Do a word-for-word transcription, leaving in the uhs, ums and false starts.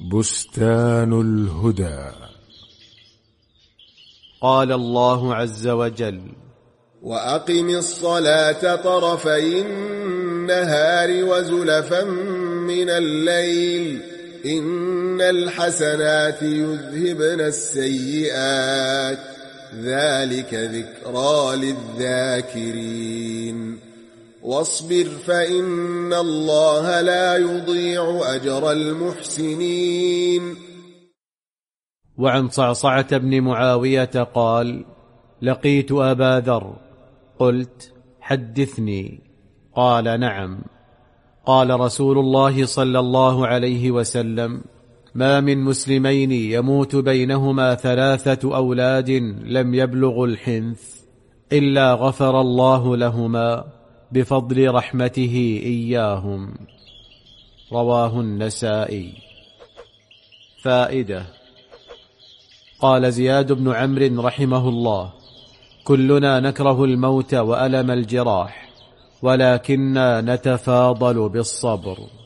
بستان الهدى. قال الله عز وجل: وأقم الصلاة طرفي النهار وزلفا من الليل إن الحسنات يذهبن السيئات ذلك ذكرى للذاكرين واصبر فإن الله لا يضيع أجر المحسنين. وعن صعصعة بن معاوية قال: لقيت أبا ذر قلت: حدثني. قال: نعم. قال رسول الله صلى الله عليه وسلم: ما من مسلمين يموت بينهما ثلاثة أولاد لم يبلغوا الحنث إلا غفر الله لهما بفضل رحمته إياهم. رواه النسائي. فائدة: قال زياد بن عمرو رحمه الله: كلنا نكره الموت وألم الجراح، ولكننا نتفاضل بالصبر.